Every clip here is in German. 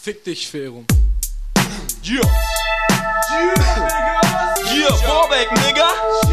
Fick dich, Ferum. Yeah. Yeah, Vorbeck, Nigga.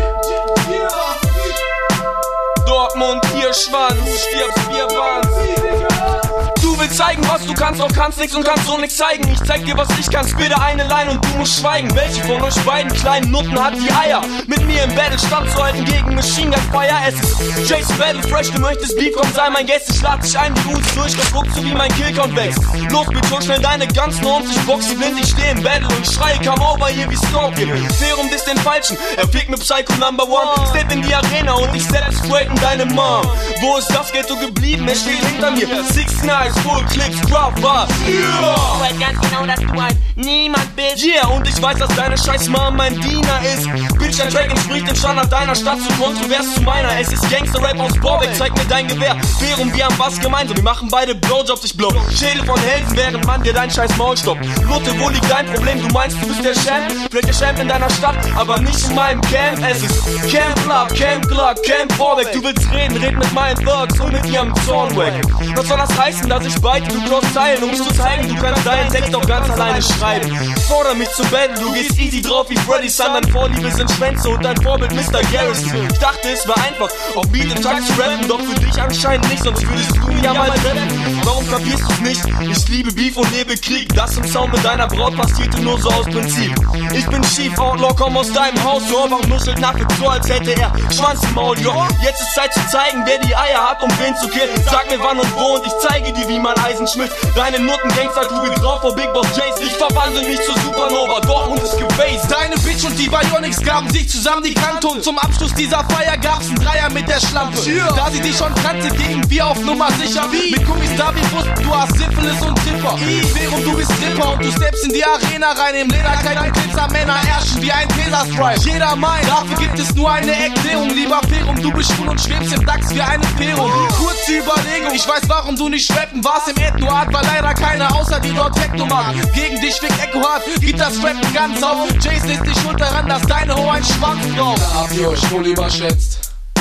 Dortmund, Tierschwanz, stirbst, wir waren's. Du willst zeigen, was du kannst, doch kannst nix und kannst so nix zeigen. Ich zeig dir, was ich kann, bitte eine Line und du musst schweigen. Welche von euch beiden kleinen Nutten hat die Eier, mit mir im Battle standzuhalten gegen Machine Gun Fire? Es ist Jason Battle Fresh, du möchtest Beef, komm sei mein Gast. Ich lad dich ein, die Uzi durchgeguckt, so wie mein Killcount wächst. Los, bitch, hol schnell deine ganzen Norms, ich box sie blind, ich steh im Battle und schreie, come over hier wie Scorpion. Ferum ist den Falschen, er fickt mit Psycho Number One. Step in die Arena und ich setz straight in deine Mom. Wo ist das Ghetto geblieben? Es steht hinter mir. 69, Full Clips, Crowd Bar. Yeah! Du weißt ganz genau, dass du ein Niemand bist. Yeah, und ich weiß, dass deine scheiß Mom mein Diener ist. Bitch, dein Track entspricht dem Standard deiner Stadt, zu kontrovers zu meiner. Es ist Gangster-Rap aus Borbeck, zeig mir dein Gewehr. Ferum, wir haben was gemeinsam, wir machen beide Blowjobs, ich blow Schädel von Helden, während man dir dein scheiß Maul stoppt. Lotte, wo liegt dein Problem? Du meinst, du bist der Champ? Vielleicht der Champ in deiner Stadt, aber nicht in meinem Camp. Es ist Camp Love, Camp Glock, Camp Borbeck. Du willst reden, red mit meinen Thugs und mit ihrem Zornweg. Was soll das heißen, dass ich beide du cross teilen, um zu zeigen, du kannst deinen Text auch ganz alleine schreiben. Forder mich zum Battle, du gehst easy drauf wie Freddy Sun. Dein Vorliebe sind Schwänze und dein Vorbild Mr. Garrison. Ich dachte, es war einfach, auf Beat im Takt zu rappen, doch für dich anscheinend nicht, sonst würdest du ja mal treffen. Warum kapierst du's nicht? Ich liebe Beef und lebe Krieg. Das im Sound mit deiner Braut passierte nur so aus Prinzip. Ich bin Chief Outlaw, komm aus deinem Haus, so einfach nuschelt Nacke so, als hätte er Schwanz im Maul, jo. Jetzt ist Zeit zu zeigen, wer die Eier hat, um wen zu killen. Sag mir wann und wo und ich zeige dir, wie man Eisen schmilzt. Deine Nutten-Gangster-Kugel drauf vor Big Boss Jace. Ich verwandle mich zur Supernova, Dortmund ist gebased. Deine Bitch und die Bionics gaben sich zusammen die Kante und zum Abschluss dieser Feier gab's einen Dreier mit der Schlampe. Da sie dich schon kannte, gingen wir auf Nummer sicher. Mit Gummis da wie wussten, du hast Syphilis und Tripper. Während du bist Tripper und du steppst in die Arena rein. Im Lederkleid und Glitzermänner herrschen wie ein Taser-Stripe. Jeder meint, dafür gibt es nur eine Erklärung. Lieber Ferum, du bist schwul und schwebst im Dachs wie eine Ferum. Kurze Überlegung, ich weiß warum du nicht rappen warst im Ethno-Art, war leider keiner außer die dort Techno macht. Gegen dich fickt Echo hart, gibt das Rappen ganz auf. Jason ist nicht schuld daran, dass deine Ho ein Schwanz braucht. Da habt ihr euch wohl überschätzt.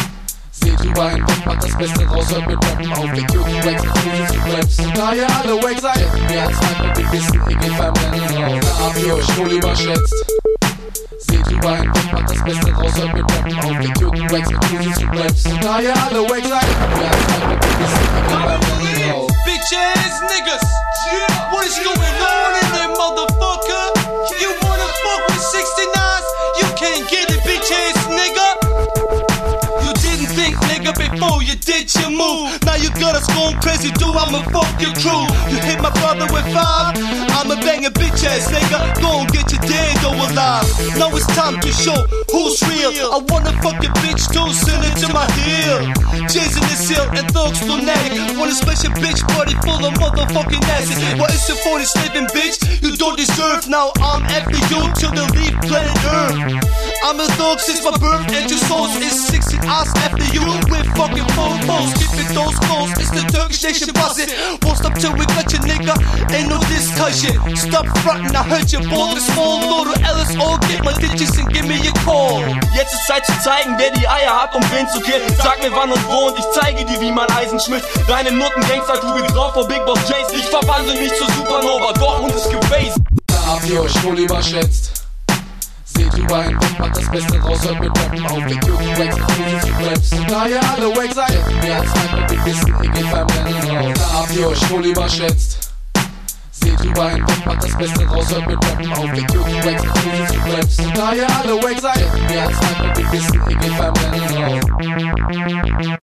Seht drüber hinweg, macht das Beste raus, hört mit Rappen auf. Wir töten Wags, wir zu Raps. Und da ihr alle Wags seid, hätten wir als Sniper gebissen, ihr geht beim Rennen raus. Da habt ihr euch wohl überschätzt. Seht drüber hinweg, macht das Beste raus, hört mit Rappen auf. Wir töten Wags, wir zu Raps. Und da ihr alle Wags seid, hätten wir als Sniper gebissen, ihr geht beim Rennen raus. Bitch ass niggas, what is going on in there, motherfucker? You wanna fuck with 69s? You can't get it, bitch ass nigga. You didn't think, nigga, before you did your move. Now you got us going crazy, dude, I'ma fuck your crew. You hit my brother with 5, I'ma bang a bitch ass nigga. Go and get your dead or alive. Now it's time to show who's real. I wanna fuck a bitch too, send it to my heel. Jason is ill and thugs lunatic. Want a special bitch body full of motherfucking asses. What is it for this living bitch? You don't deserve. Now I'm after you till the leave planet Earth. I'm a thug since my birth and your souls is 16 hours after you with fucking phobos. Keeping those close, it's the Turkish nation buzzing. Won't stop till we got you, nigga. Ain't no discussion. Stop frontin', I heard your ball is small. Little LSO, get my digits and give me a call. Jetzt ist Zeit zu zeigen, wer die Eier hat, um wen zu killen. Sag mir wann und wo und ich zeige dir, wie man Eisen schmilzt. Deine Nutten-Gangster-Kugel drauf vor Big Boss Jace. Ich verwandle mich zur Supernova, Dortmund ist gebased. Da habt ihr euch wohl überschätzt. Seht drüber hinweg, macht das Beste raus, hört mit Rappen auf. Wir töten Wags, wir zu Raps. Und da ihr alle Wags seid, hätten wir als Sniper gebissen, ihr geht beim Rennen raus. Da habt ihr euch wohl überschätzt. Seht drüber hinweg, macht das Beste raus, hört mit Rappen auf. Wir töten Wags, wir zu Raps. Und da ihr alle Wags seid, hätten wir als Sniper gebissen, ihr geht beim Rennen raus.